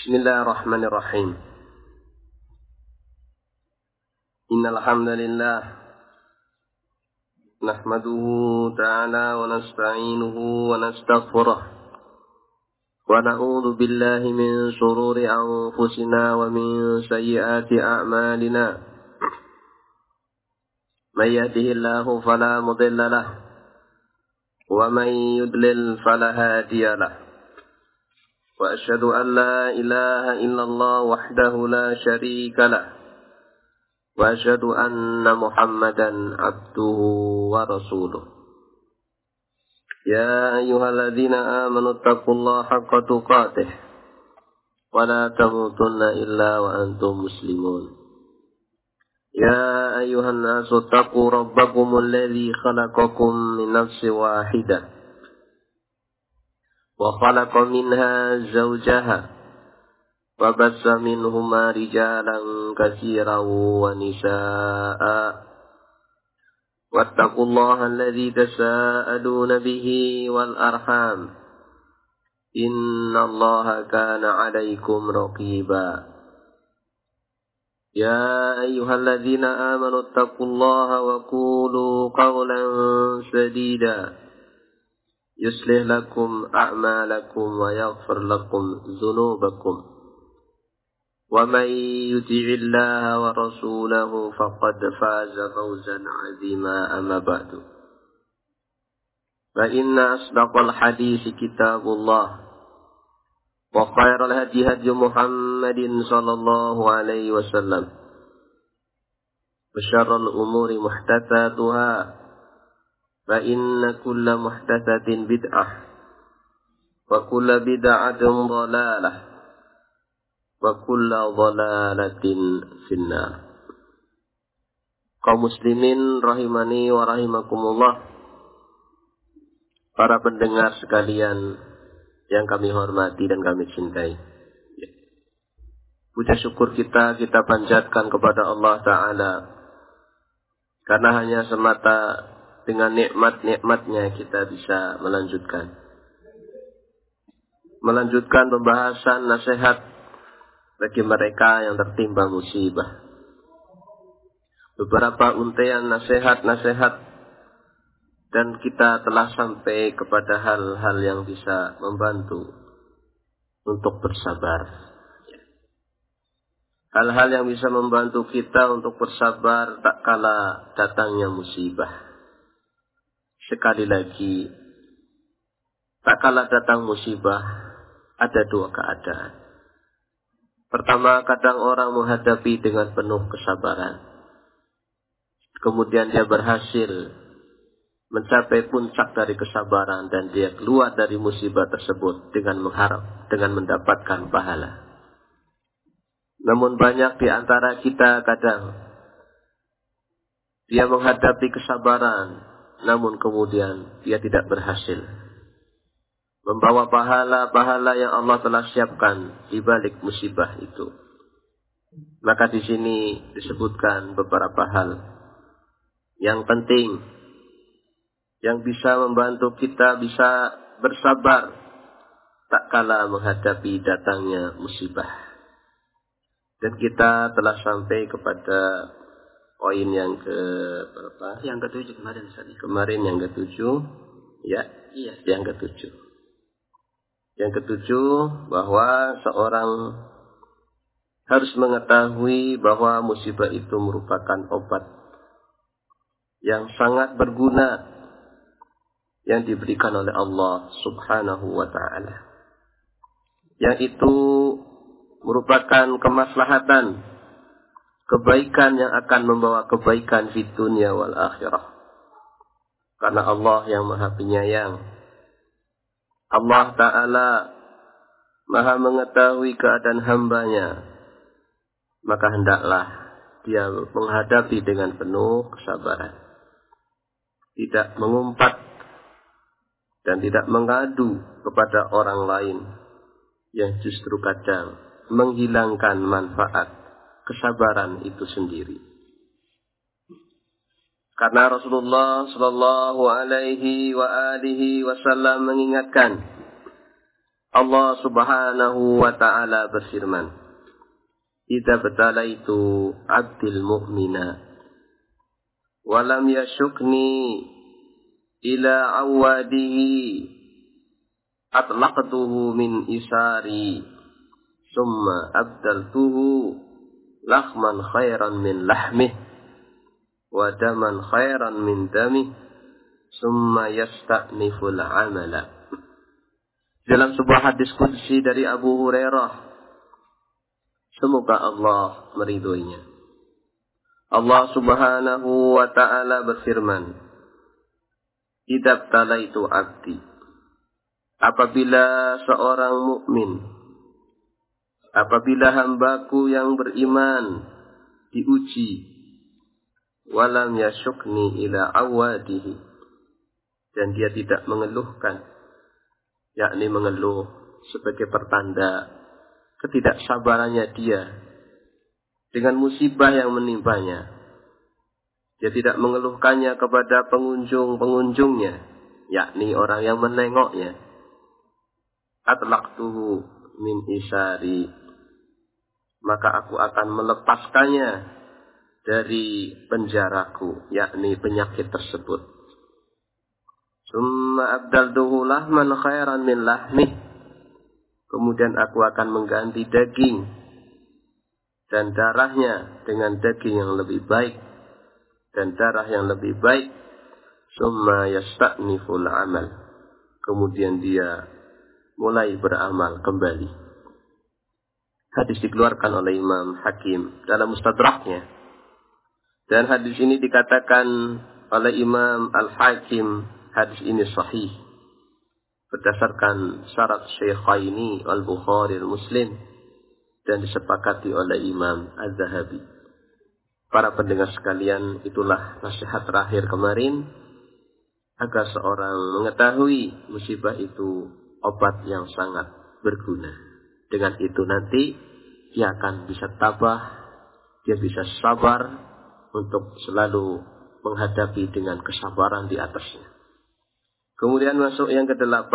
Bismillahirrahmanirrahim. Innal hamdalillah nahmaduhu ta'ala wa nasta'inuhu wa nastaghfiruh wa na'udzu billahi min shururi anfusina wa min sayyiati a'malina. May yahdihillahu fala mudilla lahu wa may yudlil fala hadiya lahu. وأشهد أن لا إله إلا الله وحده لا شريك له وأشهد أن محمدا عبده ورسوله يا أيها الذين آمنوا اتقوا الله حق تقاته ولا تموتن إلا وأنتم مسلمون يا أيها الناس اتقوا ربكم الذي خلقكم من نفس واحدة وخلق منها زوجها وبث منهما رجالا كثيرا ونساء واتقوا الله الذي تساءلون به والأرحام إن الله كان عليكم رقيبا يا أيها الذين آمنوا اتقوا الله وقولوا قولا سديدا يصلح لكم أعمالكم ويغفر لكم ذنوبكم ومن يطع الله ورسوله فقد فاز فوزا عظيما أما بعد فإن أصدق الحديث كتاب الله وخير الهدي هدي محمد صلى الله عليه وسلم وشر الأمور محدثاتها فإن كل محدثة بدعة وكل بدعة ضلالة وكل ضلالة في النار. Kaum muslimin rahimani wa rahimakumullah, para pendengar sekalian yang kami hormati dan kami cintai. Puja syukur kita panjatkan kepada Allah Ta'ala, karena hanya semata dengan nikmat-nikmatnya kita bisa melanjutkan pembahasan nasihat bagi mereka yang tertimpa musibah. Beberapa untaian nasihat-nasihat, dan kita telah sampai kepada hal-hal yang bisa membantu untuk bersabar. Hal-hal yang bisa membantu kita untuk bersabar tak kala datangnya musibah. Sekali lagi, tak kala datang musibah, ada dua keadaan. Pertama, kadang orang menghadapi dengan penuh kesabaran. Kemudian dia berhasil mencapai puncak dari kesabaran dan dia keluar dari musibah tersebut dengan mendapatkan pahala. Namun banyak di antara kita kadang dia menghadapi kesabaran, namun kemudian dia tidak berhasil membawa pahala-pahala yang Allah telah siapkan di balik musibah itu. Maka di sini disebutkan beberapa hal yang penting yang bisa membantu kita bisa bersabar tak kala menghadapi datangnya musibah. Dan kita telah sampai kepada poin yang ke berapa? Yang ke-7 kemarin. Kemarin yang ke-7, ya? Iya. Yang ke-7. Yang ke-7 bahwa seorang harus mengetahui bahwa musibah itu merupakan obat yang sangat berguna yang diberikan oleh Allah Subhanahu wa ta'ala. Yang itu merupakan kemaslahatan, kebaikan yang akan membawa kebaikan di dunia wal akhirah. Karena Allah yang Maha Penyayang, Allah Ta'ala Maha mengetahui keadaan hambanya, maka hendaklah dia menghadapi dengan penuh kesabaran, tidak mengumpat dan tidak mengadu kepada orang lain yang justru kadang menghilangkan manfaat kesabaran itu sendiri. Karena Rasulullah sallallahu alaihi wa alihi wasallam mengingatkan, Allah Subhanahu wa ta'ala berfirman, "Idza batalaitu 'abdil mu'mina wa lam yashukni ila awadihi atlaqtuhu min isari summa abdaltuhu lahman khairan min lahmih wa daman khairan min damih summa yasta'niful amala." Dalam sebuah hadis qudsi dari Abu Hurairah, semoga Allah meridhoinya, Allah Subhanahu wa ta'ala berfirman, "Idza talaitu 'abdi," apabila seorang mukmin, apabila hambaku yang beriman diuji, walam yashukni ila awadihi, dan dia tidak mengeluhkan, yakni mengeluh sebagai pertanda ketidaksabarannya dia dengan musibah yang menimpanya. Dia tidak mengeluhkannya kepada pengunjung-pengunjungnya, yakni orang yang menengoknya. Atlaqtuhu min isari, maka aku akan melepaskannya dari penjaraku, yakni penyakit tersebut. Summa abdaltuhu lahman khairan min lahmih, kemudian aku akan mengganti daging dan darahnya dengan daging yang lebih baik dan darah yang lebih baik. Summa yasta'niful amal, kemudian dia mulai beramal kembali. Hadis dikeluarkan oleh Imam Hakim dalam Mustadraknya, dan hadis ini dikatakan oleh Imam Al-Hakim, hadis ini sahih berdasarkan syarat Syaikhaini Al-Bukhari Al-Muslim, dan disepakati oleh Imam Az-Zahabi. Para pendengar sekalian, itulah nasihat terakhir kemarin, agar seorang mengetahui musibah itu obat yang sangat berguna. Dengan itu nanti dia akan bisa tabah, dia bisa sabar untuk selalu menghadapi dengan kesabaran di atasnya. Kemudian masuk yang ke-8.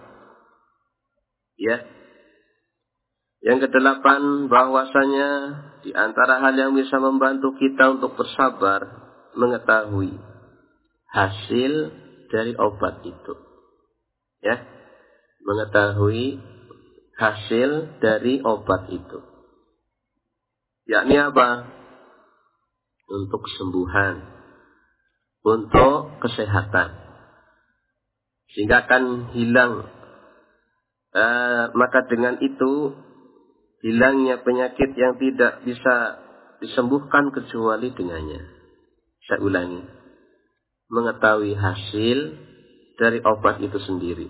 Ya. Yang ke-8, bahwasanya di antara hal yang bisa membantu kita untuk bersabar, mengetahui hasil dari obat itu. Ya. Mengetahui hasil dari obat itu. Yakni apa? Untuk kesembuhan, untuk kesehatan. Sehingga akan hilang, maka dengan itu hilangnya penyakit yang tidak bisa disembuhkan kecuali dengannya. Saya ulangi, mengetahui hasil dari obat itu sendiri,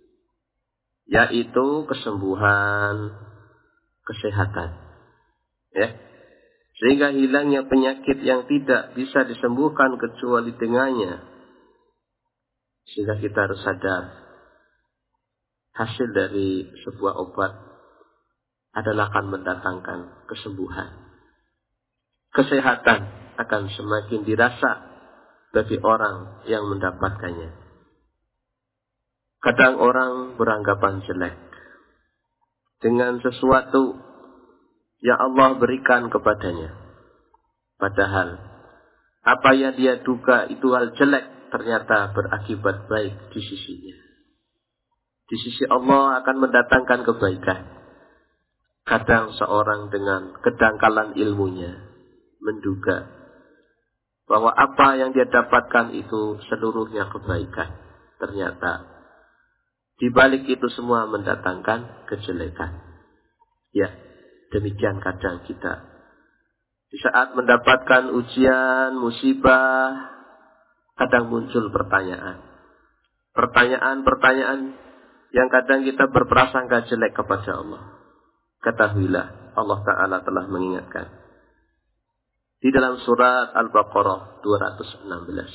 yaitu kesembuhan, kesehatan, ya. Sehingga hilangnya penyakit yang tidak bisa disembuhkan kecuali dengannya. Sehingga kita harus sadar, hasil dari sebuah obat adalah akan mendatangkan kesembuhan. Kesehatan akan semakin dirasa bagi orang yang mendapatkannya. Kadang orang beranggapan jelek dengan sesuatu yang Allah berikan kepadanya. Padahal apa yang dia duga itu hal jelek, ternyata berakibat baik di sisinya. Di sisi Allah akan mendatangkan kebaikan. Kadang seorang dengan kedangkalan ilmunya menduga bahwa apa yang dia dapatkan itu seluruhnya kebaikan. Ternyata di balik itu semua mendatangkan kejelekan. Ya, demikian kadang kita. Di saat mendapatkan ujian, musibah, kadang muncul pertanyaan. Pertanyaan-pertanyaan yang kadang kita berprasangka jelek kepada Allah. Ketahuilah, Allah Ta'ala telah mengingatkan. Di dalam surat Al-Baqarah 216.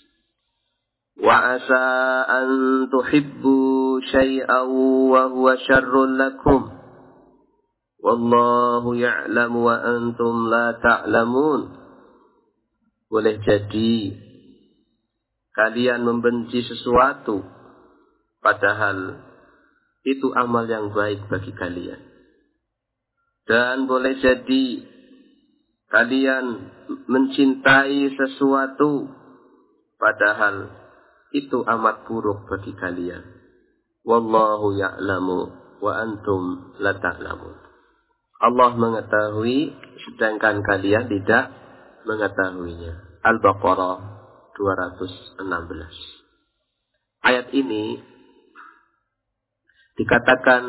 Wa asa an tuhibbu syai'an wa huwa syarrun lakum. Wallahu ya'lamu wa antum la ta'lamun. Boleh jadi kalian membenci sesuatu, padahal itu amal yang baik bagi kalian. Dan boleh jadi kalian mencintai sesuatu padahal itu amat buruk bagi kalian. Wallahu ya'lamu wa antum la ta'lamun. Allah mengetahui sedangkan kalian tidak mengetahuinya. Al-Baqarah 216. Ayat ini dikatakan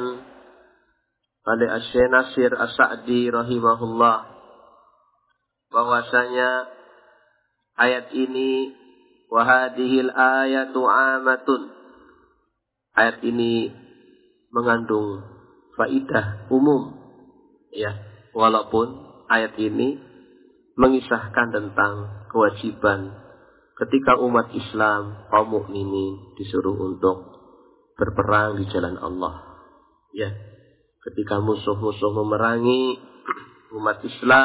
oleh Asy-Syaikh Nasir As-Sa'di rahimahullah bahwasanya ayat ini wa hadhil ayatu amatun. Ayat ini mengandung faidah umum, ya, walaupun ayat ini mengisahkan tentang kewajiban ketika umat Islam kaum mukminin disuruh untuk berperang di jalan Allah. Ya, ketika musuh-musuh memerangi umat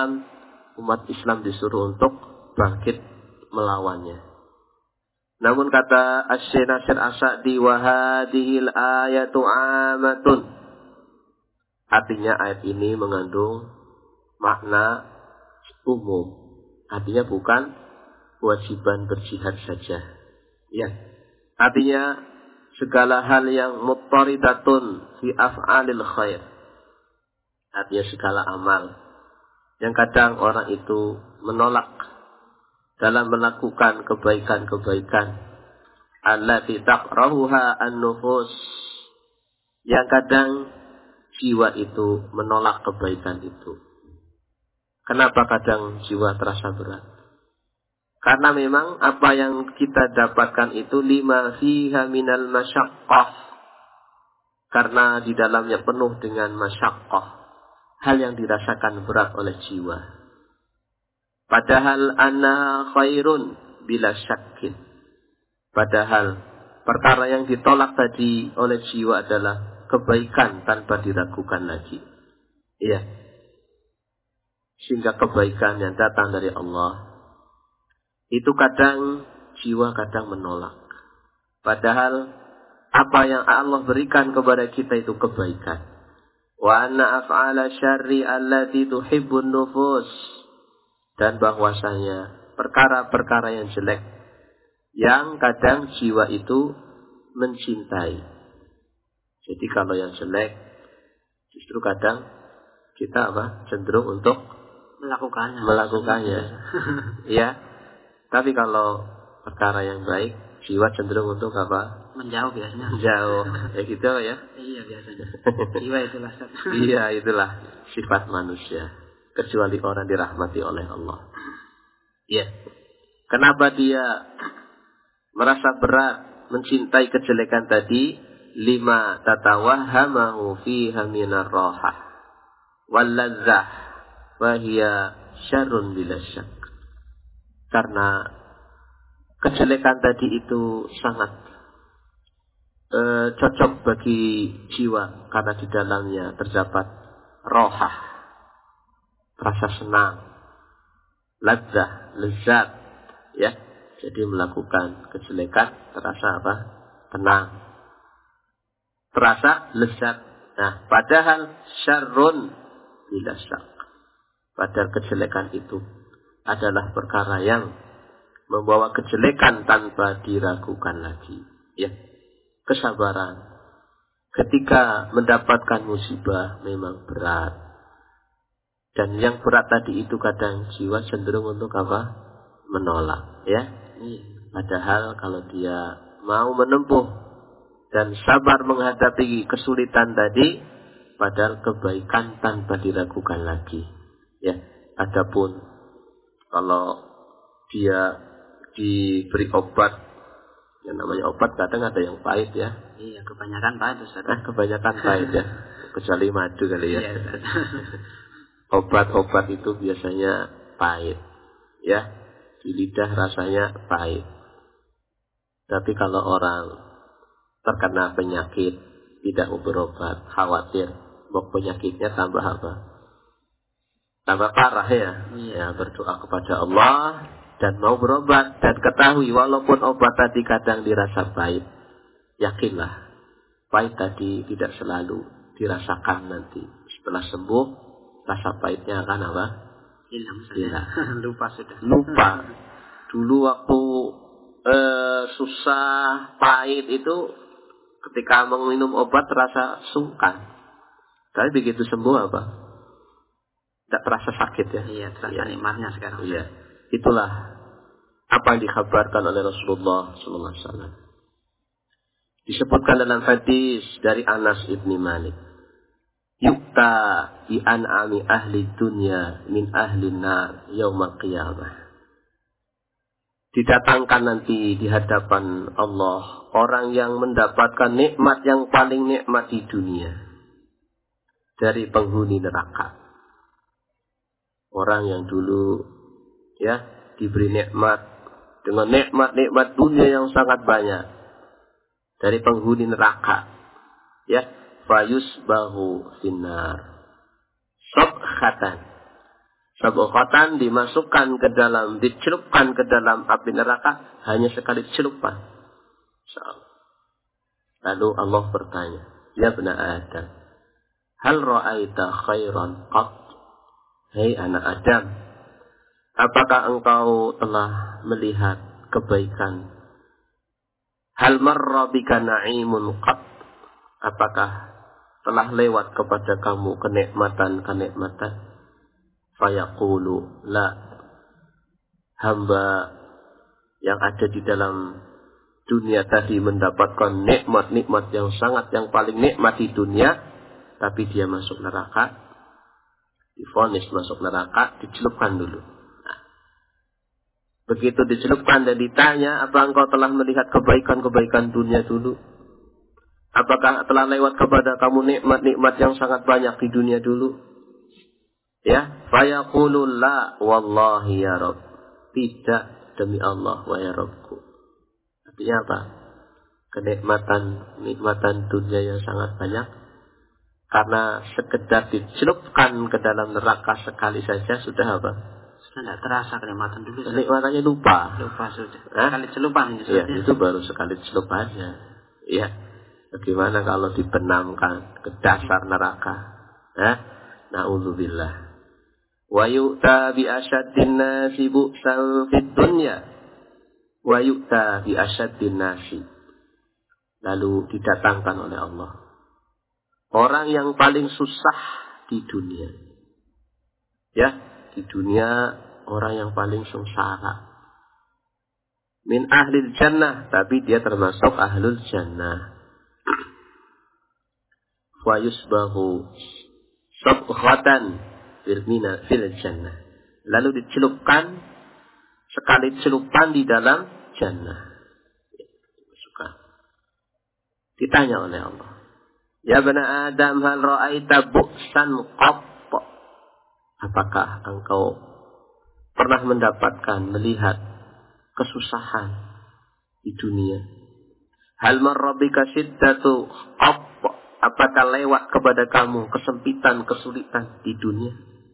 Islam disuruh untuk bangkit melawannya. Namun kata Asy-Syaikh Nasir As-Sa'di wa hadhil ayatu amatun. Artinya ayat ini mengandung makna umum. Artinya bukan kewajiban berjihad saja. Ya. Artinya segala hal yang muttaridatun fi af'alil khair. Artinya segala amal yang kadang orang itu menolak dalam melakukan kebaikan-kebaikan. Allati taqrahuha an-nufus. Yang kadang jiwa itu menolak kebaikan itu. Kenapa kadang jiwa terasa berat? Karena memang apa yang kita dapatkan itu lima fiha minal masyaqqah. Karena di dalamnya penuh dengan masyaqqah. Hal yang dirasakan berat oleh jiwa. Padahal anna khairun bila syakkin. Padahal perkara yang ditolak tadi oleh jiwa adalah kebaikan tanpa diragukan lagi. Iya. Sehingga kebaikan yang datang dari Allah itu kadang jiwa kadang menolak. Padahal apa yang Allah berikan kepada kita itu kebaikan. Wa anna af'ala syarri allati tuhibbun nufus. Dan bahwasanya perkara-perkara yang jelek yang kadang jiwa itu mencintai. Jadi kalau yang jelek justru kadang kita cenderung untuk melakukannya. Ya. Tapi kalau perkara yang baik, jiwa cenderung untuk menjauh biasanya. Menjauh. Ya gitu ya. Iya biasanya. Jiwa itulah. Iya itulah sifat manusia. Kecuali orang dirahmati oleh Allah. Ya. Kenapa dia merasa berat mencintai kejelekan tadi? Lima tatawahhamahu fiha minar rahah wal ladzah wa hiya syarrun bila syak. Karena kejelekan tadi itu sangat cocok bagi jiwa karena di dalamnya terdapat rohah, rasa senang, ladzah, lezat, ya. Jadi melakukan kejelekan terasa tenang, terasa lezat. Nah, padahal syarrun bila syak. Padahal kejelekan itu adalah perkara yang membawa kejelekan tanpa diragukan lagi. Ya, kesabaran ketika mendapatkan musibah memang berat. Dan yang berat tadi itu kadang jiwa cenderung untuk menolak. Ya, padahal kalau dia mau menempuh dan sabar menghadapi kesulitan tadi, padahal kebaikan tanpa diragukan lagi. Ya, adapun kalau dia diberi obat, yang namanya obat kadang ada yang pahit ya. Iya, kebanyakan pahit Ustaz. Kebanyakan pahit ya. Kecuali madu kali ya. Iya, Obat-obat itu biasanya pahit. Ya, di lidah rasanya pahit. Tapi kalau orang terkena penyakit, tidak mau berobat, khawatir penyakitnya tambah tambah parah ya. Ya, berdoa kepada Allah dan mau berobat dan ketahui walaupun obat tadi kadang dirasa pahit, yakinlah pahit tadi tidak selalu dirasakan nanti. Setelah sembuh, rasa pahitnya akan apa? Hilang. Lupa sudah. Lupa. Dulu waktu susah, pahit itu ketika meminum obat terasa sungkan. Tapi begitu sembuh apa? Tidak terasa sakit ya? Iya, terasa nikmatnya sekarang. Iya. Itulah apa yang dikhabarkan oleh Rasulullah SAW. Disebutkan dalam hadis dari Anas ibn Malik. Yukta bi an'ami ahli dunya min ahli nar yaumil qiyamah. Didatangkan nanti di hadapan Allah orang yang mendapatkan nikmat yang paling nikmat di dunia dari penghuni neraka. Orang yang dulu ya diberi nikmat dengan nikmat-nikmat dunia yang sangat banyak dari penghuni neraka. Ya. Fayusbahu finnar sabkhatan dimasukkan ke dalam, dicelupkan ke dalam api neraka hanya sekali celupan. Lalu Allah bertanya, ya bani Adam, hal ra'aita khairan qat? Hei anak Adam, apakah engkau telah melihat kebaikan? Hal marra bika na'imun qat? Apakah telah lewat kepada kamu kenikmatan-kenikmatan? Fayaqulu la. Hamba yang ada di dalam dunia tadi mendapatkan nikmat-nikmat yang paling nikmat di dunia, tapi dia masuk neraka, divonis masuk neraka, dicelupkan dulu. Nah, begitu dicelupkan dan ditanya, apa engkau telah melihat kebaikan-kebaikan dunia dulu? Apakah telah lewat kepada kamu nikmat-nikmat yang sangat banyak di dunia dulu? Ya, fayaqulu la wallahi ya Rabb. Tidak, demi Allah wa ya Rabbku. Artinya apa? Kenikmatan dunia yang sangat banyak karena sekedar dicelupkan ke dalam neraka sekali saja sudah apa? Sudah tidak terasa kenikmatan dulu. Kenikmatannya lupa. Lupa sudah. Sekali celupan. Iya, itu baru sekali celupannya. Iya. Bagaimana kalau dibenamkan ke dasar neraka? Na'udzubillah. Wa yu'ta bi asyaddin nasi bu'san fid dunya. Wa yu'ta bi asyaddin nasi. Lalu didatangkan oleh Allah orang yang paling susah di dunia. Ya, di dunia orang yang paling sengsara. Min ahlil jannah, tapi dia termasuk ahlul jannah. Wa yusbahu sabkhatan fil jannah. Lalu dicelupkan sekali celupan di dalam jannah. Ditanya oleh Allah, ya bani Adam, hal ra'aita bu'san qat? Apakah engkau pernah melihat kesusahan di dunia? Hal marra bika syiddatu qat? Apakah lewat kepada kamu kesempitan, kesulitan di dunia?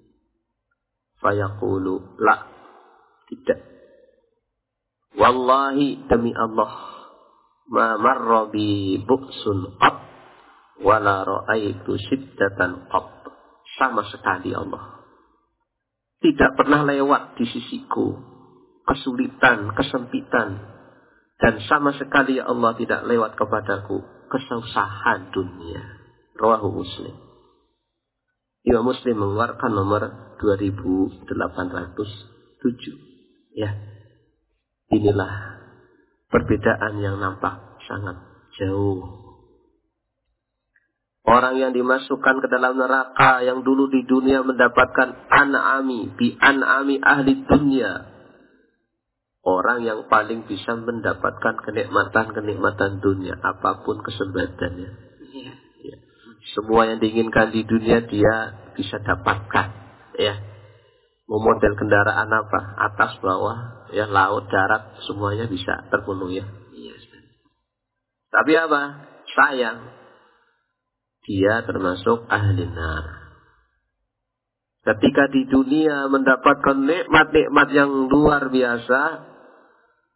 Fayaqulu la. Tidak. Wallahi, demi Allah, ma marra bi bu'sun qat wala ra'aitu syiddatan qat. Sama sekali Allah tidak pernah lewat di sisiku kesulitan, kesempitan, dan sama sekali ya Allah tidak lewat kepadaku kesusahan dunia. Rawahu Muslim. Imam Muslim mengeluarkan nomor 2807. Ya. Inilah perbedaan yang nampak sangat jauh. Orang yang dimasukkan ke dalam neraka yang dulu di dunia mendapatkan an'ami ahli dunia. Orang yang paling bisa mendapatkan kenikmatan dunia apapun kesempatannya. Iya. Ya. Semua yang diinginkan di dunia dia bisa dapatkan. Ya. Mau model kendaraan apa? Atas, bawah, ya, laut, darat, semuanya bisa terpenuhi. Ya. Iya. Tapi apa? Sayang. Dia termasuk ahli nar. Ketika di dunia mendapatkan nikmat-nikmat yang luar biasa,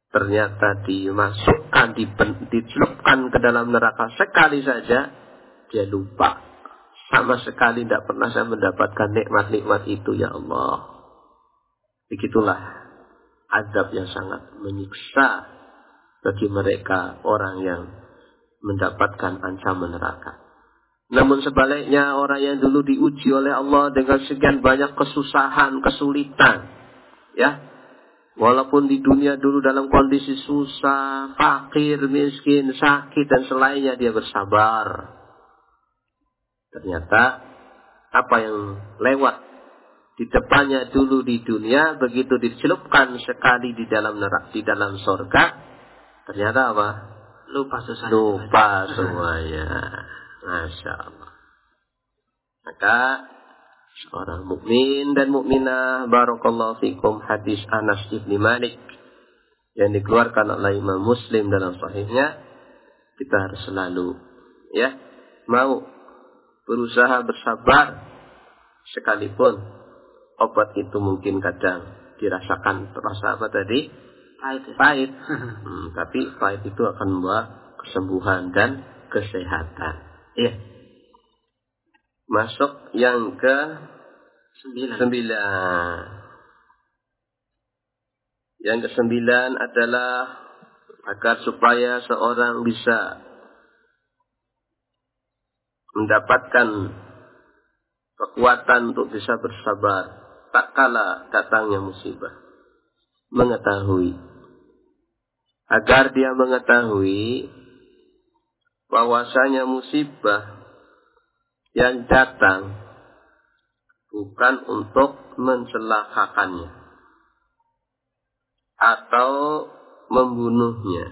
ternyata dimasukkan, dicelupkan ke dalam neraka sekali saja, dia lupa. Sama sekali tidak pernah saya mendapatkan nikmat-nikmat itu, ya Allah. Begitulah azab yang sangat menyiksa bagi mereka orang yang mendapatkan ancaman neraka. Namun sebaliknya, orang yang dulu diuji oleh Allah dengan sekian banyak kesusahan, kesulitan, ya, walaupun di dunia dulu dalam kondisi susah, fakir, miskin, sakit dan selainnya, dia bersabar. Ternyata apa yang lewat di depannya dulu di dunia, begitu dicelupkan sekali di dalam neraka, di dalam surga, ternyata apa? Lupa semuanya. Masya Allah. Maka seorang mukmin dan mukminah, barakallahu fikum, hadis Anas bin Malik yang dikeluarkan oleh Imam Muslim dalam sahihnya, kita harus selalu, ya, mau berusaha bersabar, sekalipun obat itu mungkin kadang dirasakan terasa apa tadi? Pahit. Tapi pahit itu akan membawa kesembuhan dan kesehatan. Iya. Masuk yang ke 9. Yang ke-9 adalah agar supaya seorang bisa mendapatkan kekuatan untuk bisa bersabar tak kala datangnya musibah. Agar dia mengetahui bahwasanya musibah yang datang bukan untuk mencelakakannya atau membunuhnya,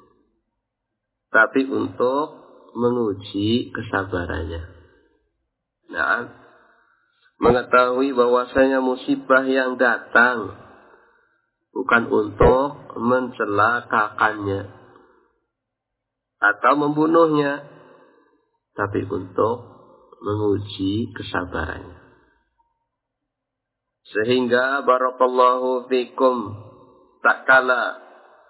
tapi untuk menguji kesabarannya. Nah, mengetahui bahwasanya musibah yang datang bukan untuk mencelakakannya atau membunuhnya, tapi untuk menguji kesabarannya. Sehingga barakallahu fikum, tak kala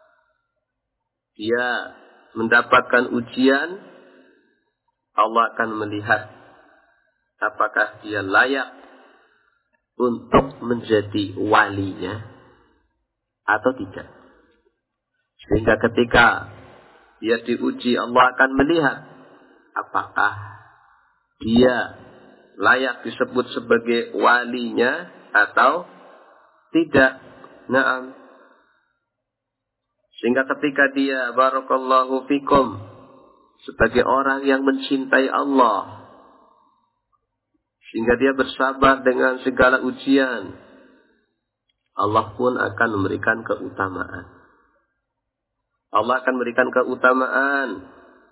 dia mendapatkan ujian, Allah akan melihat apakah dia layak untuk menjadi walinya atau tidak. Sehingga ketika dia diuji, Allah akan melihat apakah dia layak disebut sebagai walinya atau tidak. Naam. Sehingga ketika dia barakallahu fikum sebagai orang yang mencintai Allah, sehingga dia bersabar dengan segala ujian, Allah pun akan memberikan keutamaan. Allah akan memberikan keutamaan.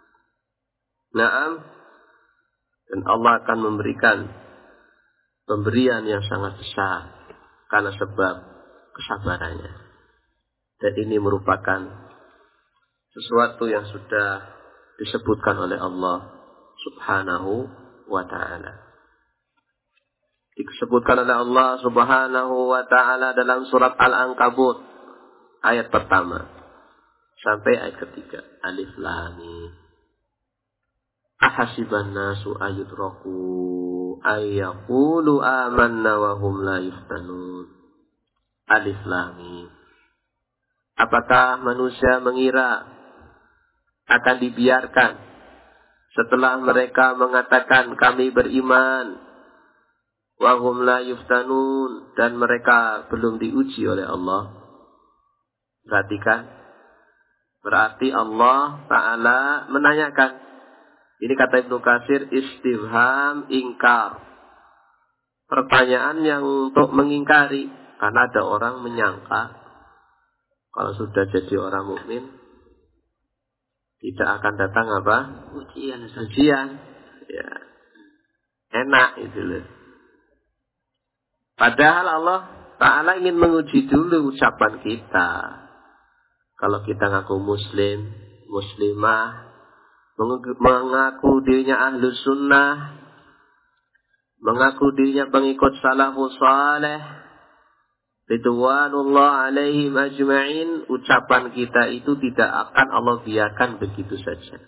Naam. Dan Allah akan memberikan pemberian yang sangat besar karena sebab kesabarannya. Dan ini merupakan sesuatu yang sudah disebutkan oleh Allah Subhanahu wa ta'ala. Disebutkan oleh Allah Subhanahu wa ta'ala dalam surat Al-Ankabut ayat pertama sampai ayat ketiga. Alif Lam Mim. Ahasiban nasu ayutraku ayyaqulu amanna wa hum la yuftanun. Alif Lam Mim. Apakah manusia mengira akan dibiarkan setelah mereka mengatakan kami beriman, wa hum la yuftanun, dan mereka belum diuji oleh Allah? Perhatikan. Berarti Allah Ta'ala menanyakan. Ini kata Ibnu Katsir istifham ingkar. Pertanyaan yang untuk mengingkari. Karena ada orang menyangka kalau sudah jadi orang mukmin tidak akan datang apa? Ujian. Ya. Enak itu loh. Padahal Allah Ta'ala ingin menguji dulu ucapan kita. Kalau kita ngaku muslim, muslimah, mengaku dirinya ahlu sunnah, mengaku dirinya pengikut salafus saleh, ridwanullah alaihim ajma'in, ucapan kita itu tidak akan Allah biarkan begitu saja.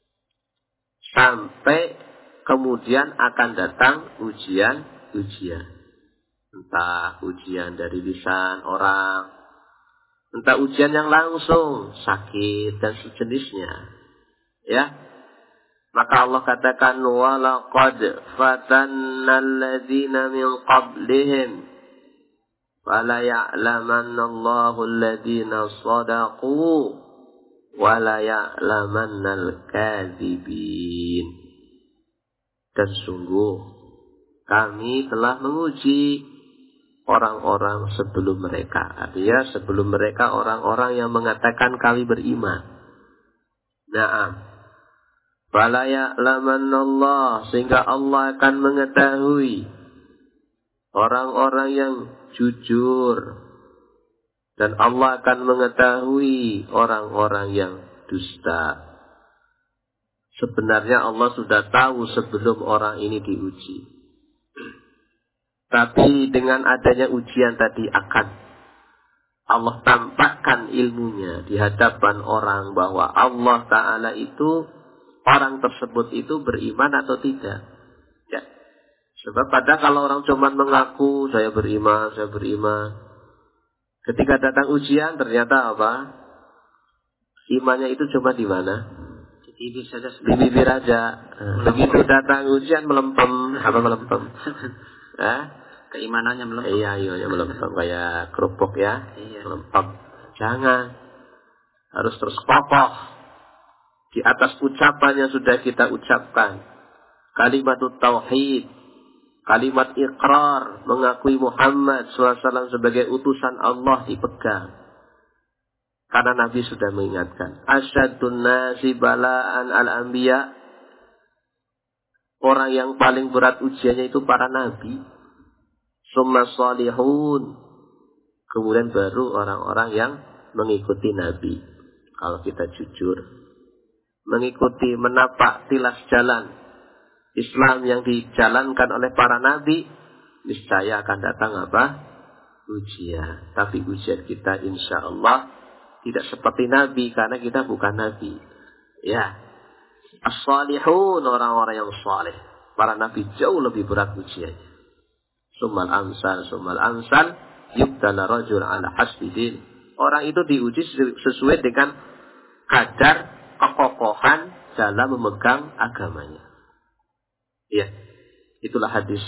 Sampai kemudian akan datang ujian. Entah ujian dari lisan orang, entah ujian yang langsung, sakit dan sejenisnya. Ya. Maka Allah katakan, walaqad fatanna alladzina min qablihim fala ya'lamanna Allahu alladzina shadaqu wala ya'lamanna al-kadzibin. Dan sungguh kami telah menguji orang-orang sebelum mereka. Artinya sebelum mereka orang-orang yang mengatakan kami beriman. Na'am. Fala ya'lamanna Allah, sehingga Allah akan mengetahui orang-orang yang jujur, dan Allah akan mengetahui orang-orang yang dusta. Sebenarnya Allah sudah tahu sebelum orang ini diuji. Tapi dengan adanya ujian tadi akan Allah tampakkan ilmunya di hadapan orang bahwa Allah Ta'ala itu, orang tersebut itu beriman atau tidak. Ya. Sebab padahal kalau orang cuma mengaku saya beriman. Ketika datang ujian ternyata apa? Imannya itu cuma di mana? Di bibir aja. Begitu datang ujian melempem. Keimanannya melempem. Iya, melempem kayak kerupuk ya. Iya. Melempem. Jangan. Harus terus kokoh di atas ucapan yang sudah kita ucapkan. Kalimat tauhid, kalimat iqrar, mengakui Muhammad SAW sebagai utusan Allah dipegang. Karena Nabi sudah mengingatkan, asyadun nasi bala'an al-anbiya. Orang yang paling berat ujiannya itu para nabi. Summa salihun. Kemudian baru orang-orang yang mengikuti Nabi. Kalau kita jujur, mengikuti, menapak tilas jalan Islam yang dijalankan oleh para nabi, niscaya akan datang apa? Ujian. Tapi ujian kita insya Allah tidak seperti Nabi, karena kita bukan Nabi. Ya, as-salihun, orang-orang yang saleh. Para nabi jauh lebih berat ujiannya. Summal amsal, yubtala rajul ala hasbidin. Orang itu diuji sesuai dengan kadar kekokohan dalam memegang agamanya. Ya, itulah hadis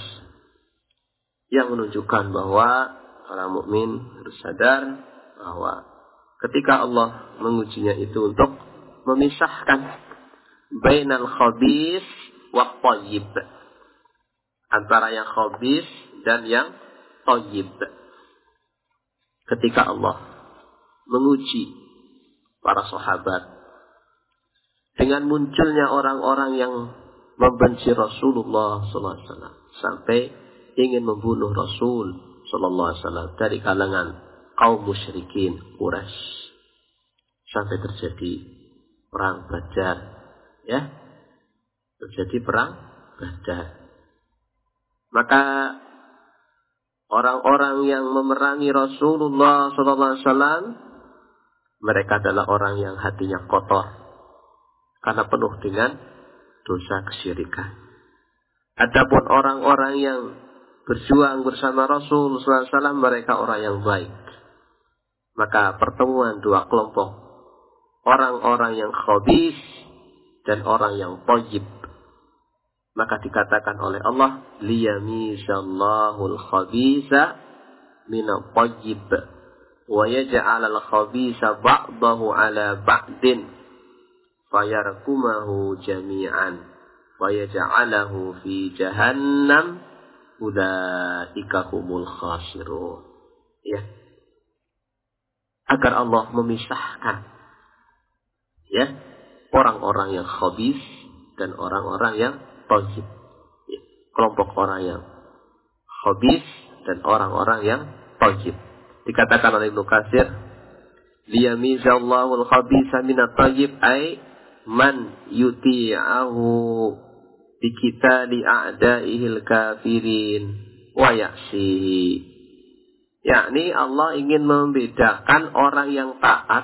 yang menunjukkan bahwa orang mukmin harus sadar bahwa ketika Allah mengujinya itu untuk memisahkan bainal khabis wa thayyib, antara yang khabis dan yang thayyib. Ketika Allah menguji para sahabat dengan munculnya orang-orang yang membenci Rasulullah SAW sampai ingin membunuh Rasul SAW dari kalangan kaum musyrikin Quraisy, sampai terjadi perang Badar, ya, terjadi perang Badar. Maka orang-orang yang memerangi Rasulullah SAW, mereka adalah orang yang hatinya kotor karena penuh dengan dosa kesyirikan. Adapun orang-orang yang berjuang bersama Rasul SAW, mereka orang yang baik. Maka pertemuan dua kelompok, orang-orang yang khabis dan orang yang thayyib, maka dikatakan oleh Allah, liyamizallahul khabisa minat thayyib wa yaj'alal khabisa ba'dahu ala ba'din fayarkumahu jami'an wa yaj'alahu fi jahannam ulaika humul khasirun. Ya, agar Allah memisahkan, ya, orang-orang yang khabis dan orang-orang yang thayyib. Ya, kelompok orang yang khabis dan orang-orang yang thayyib. Dikatakan oleh Ibnu Katsir, liyamizallahu al-khabisa minat thayyib ay man yuti'ahu bikitali a'daihil kafirin wa ya'sihi. Yakni Allah ingin membedakan orang yang taat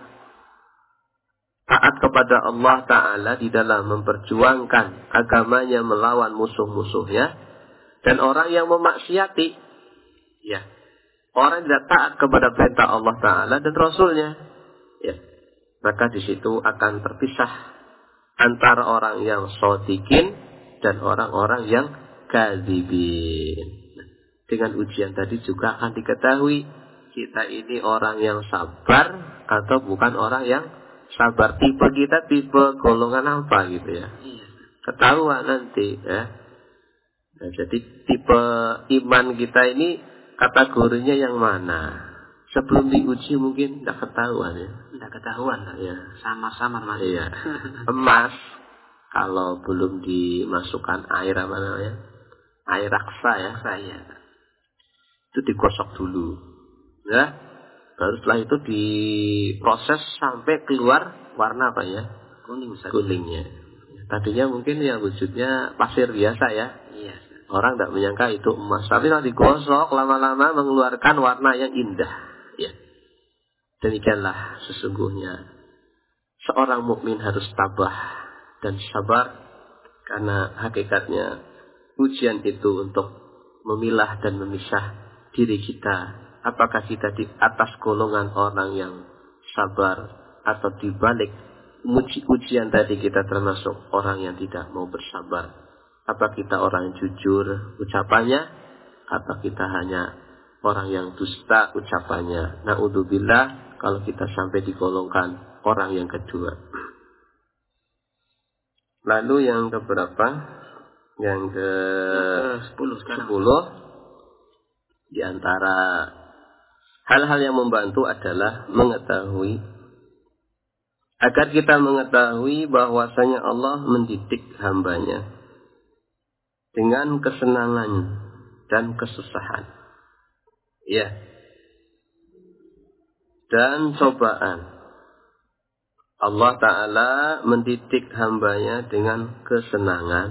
kepada Allah Ta'ala di dalam memperjuangkan agamanya melawan musuh-musuhnya, dan orang yang memaksiati, ya, orang yang tidak taat kepada perintah Allah Ta'ala dan Rasulnya, ya, maka di situ akan terpisah antara orang yang shodikin dan orang-orang yang kadzibin. Dengan ujian tadi juga akan diketahui kita ini orang yang sabar atau bukan orang yang sabar. Tipe kita tipe golongan apa gitu ya. Ketahuan nanti ya. Nah, jadi tipe iman kita ini kategorinya yang mana? Sebelum diuji mungkin tidak ketahuan ya. Tidak ketahuan. Ya. Sama-sama Mas. Iya. Emas kalau belum dimasukkan air apa namanya? Air raksa ya. Saya. Itu digosok dulu, ya. Baru setelah itu diproses sampai keluar warna apa ya? Kuningnya. Tadinya mungkin ya wujudnya pasir biasa ya. Iya. Orang tidak menyangka itu emas, tapi kalau digosok lama-lama mengeluarkan warna yang indah. Ya. Demikianlah sesungguhnya seorang mukmin harus tabah dan sabar, karena hakikatnya ujian itu untuk memilah dan memisah diri kita, apakah kita di atas golongan orang yang sabar atau di balik ujian tadi kita termasuk orang yang tidak mau bersabar. Apa kita orang yang jujur ucapannya atau kita hanya orang yang dusta ucapannya. Na'udzubillah kalau kita sampai digolongkan orang yang kedua. Lalu yang keberapa? Yang ke 10 sekarang. 10. Di antara hal-hal yang membantu adalah mengetahui, agar kita mengetahui bahwasanya Allah mendidik hambanya dengan kesenangan dan kesusahan, ya, dan cobaan. Allah Ta'ala mendidik hambanya dengan kesenangan,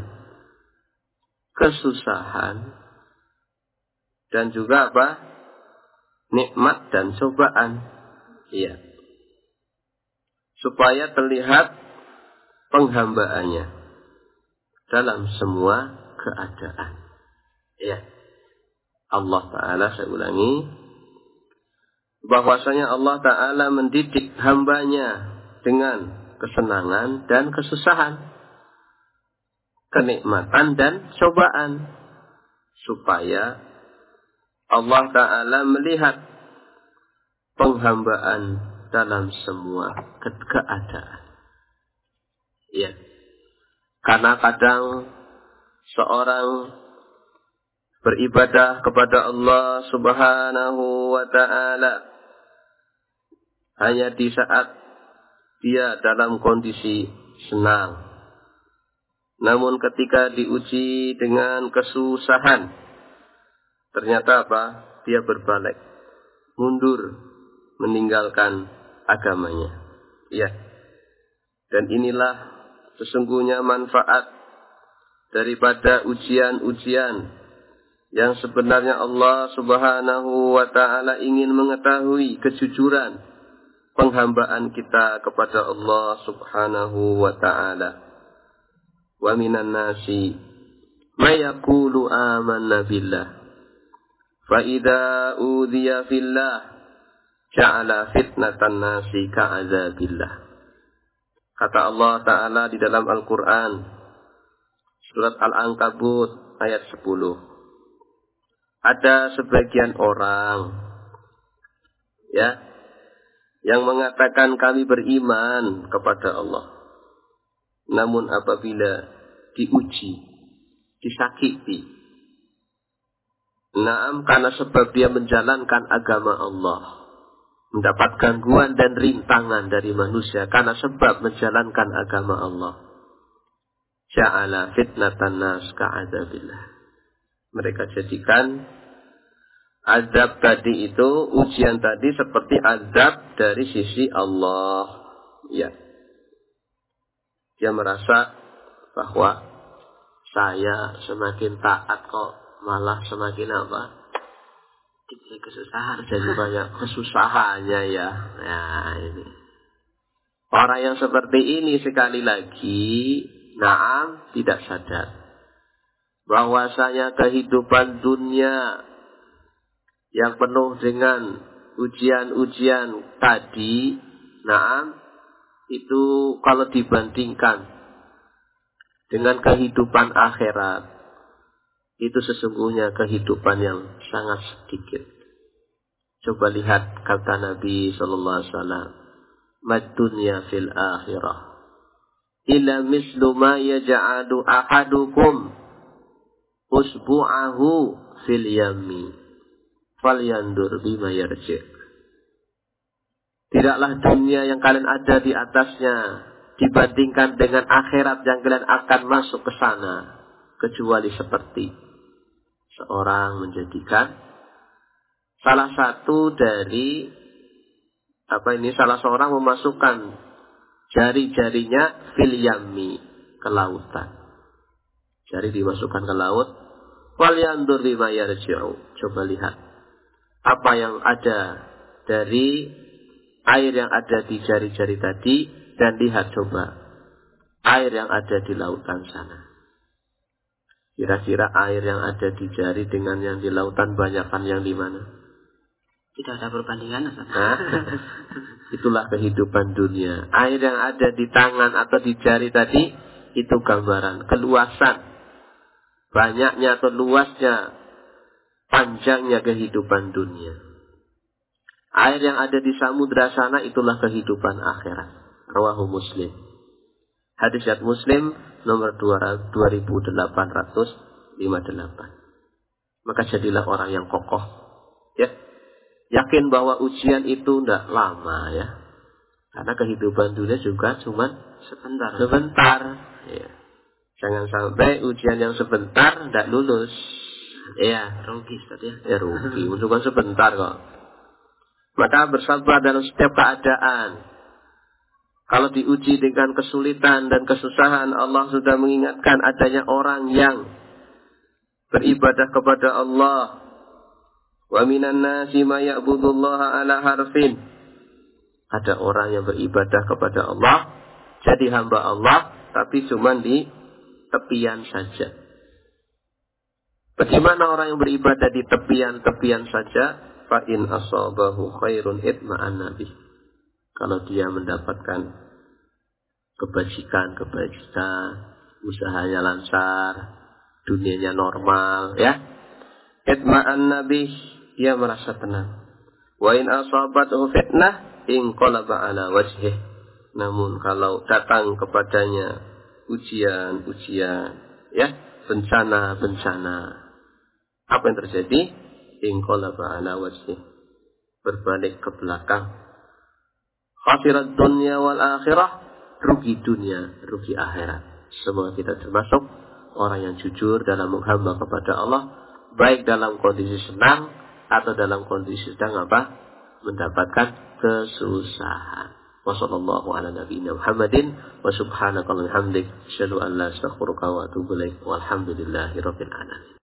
kesusahan, dan juga apa? Nikmat dan cobaan. Iya. Supaya terlihat penghambaannya dalam semua keadaan. Iya. Allah Ta'ala, saya ulangi, bahwasanya Allah Ta'ala mendidik hambanya dengan kesenangan dan kesusahan, kenikmatan dan cobaan, supaya Allah Ta'ala melihat penghambaan dalam semua keadaan. Ya. Karena kadang seorang beribadah kepada Allah Subhanahu wa Ta'ala hanya di saat dia dalam kondisi senang. Namun ketika diuji dengan kesusahan, ternyata apa? Dia berbalik, mundur, meninggalkan agamanya. Ya. Dan inilah sesungguhnya manfaat daripada ujian-ujian yang sebenarnya Allah Subhanahu wa Ta'ala ingin mengetahui kejujuran penghambaan kita kepada Allah Subhanahu wa Ta'ala. Wa minan nasi may yaqulu amanna billah فَإِذَا أُوذِيَ فِي اللَّهِ جَعَلَ فِتْنَةَ النَّاسِ كَعَذَابِ اللَّهِ. Kata Allah Ta'ala di dalam Al-Quran, surat Al-Ankabut ayat 10. Ada sebagian orang, ya, yang mengatakan kami beriman kepada Allah. Namun apabila diuji, disakiti, karena sebab dia menjalankan agama Allah, mendapat gangguan dan rintangan dari manusia karena sebab menjalankan agama Allah, ja'ala fitnatan nas ka'adzabillah. Mereka jadikan azab tadi itu, ujian tadi seperti azab dari sisi Allah. Ya. Dia merasa bahwa saya semakin taat kok malah semakin apa? Diberi kesusahan. Jadi banyak kesusahannya ya. Nah ini. Orang yang seperti ini sekali lagi, naam, tidak sadar bahwasanya kehidupan dunia yang penuh dengan ujian-ujian tadi, naam, itu kalau dibandingkan dengan kehidupan akhirat, itu sesungguhnya kehidupan yang sangat sedikit. Coba lihat kata Nabi sallallahu alaihi wasallam, "Mad dunya fil akhirah illa mislu ma yaj'alu ahadukum usbu'ahu fil yammi falyandur bima yarji'." Tidaklah dunia yang kalian ada di atasnya dibandingkan dengan akhirat yang kalian akan masuk ke sana, kecuali seperti seorang menjadikan salah satu dari salah seorang memasukkan jari-jarinya fil yammi, ke lautan. Jari dimasukkan ke laut. Wal yandur bima yarji'u. Coba lihat apa yang ada dari air yang ada di jari-jari tadi, dan lihat coba air yang ada di lautan sana. Kira-kira air yang ada di jari dengan yang di lautan banyakkan yang di mana? Tidak ada perbandingan. Nah, itulah kehidupan dunia. Air yang ada di tangan atau di jari tadi, itu gambaran keluasan, banyaknya atau luasnya, panjangnya kehidupan dunia. Air yang ada di samudra sana, itulah kehidupan akhirat. Rawahu Muslim. Hadis riwayat Muslim nomor 2858. Maka jadilah orang yang kokoh, ya. Yakin bahwa ujian itu tidak lama, ya. Karena kehidupan dunia juga cuma sebentar. Ya. Jangan sampai ujian yang sebentar tidak lulus. Ya, rugi tadi. Ya rugi, cuma sebentar kok. Maka bersabar dalam setiap keadaan. Kalau diuji dengan kesulitan dan kesusahan, Allah sudah mengingatkan adanya orang yang beribadah kepada Allah. Wa minan nasi may ya'budullaha ala harfin. Ada orang yang beribadah kepada Allah, jadi hamba Allah, tapi cuma di tepian saja. Bagaimana orang yang beribadah di tepian-tepian saja? Fa in asabahu khairun itma'anna bih. Kalau dia mendapatkan kebajikan, usahanya lancar, dunianya normal, ya. Itma'anna bih, dia merasa tenang. Wa in asabathu fitnah inqalaba ala wajhih. Namun kalau datang kepadanya ujian, ya, bencana, apa yang terjadi? Inqalaba ala wajhih, berbalik ke belakang. Khasirat dunya wal akhirah, rugi dunia, rugi akhirat. Semoga kita termasuk orang yang jujur dalam menghamba kepada Allah, baik dalam kondisi senang atau dalam kondisi sedang mendapatkan kesusahan. Wassallallahu ala nabiyina Muhammadin wa subhanakallahumma hamdik, asyhadu an la ilaha illa anta astaghfiruka wa atubu ilaik. Walhamdulillahirabbil alamin.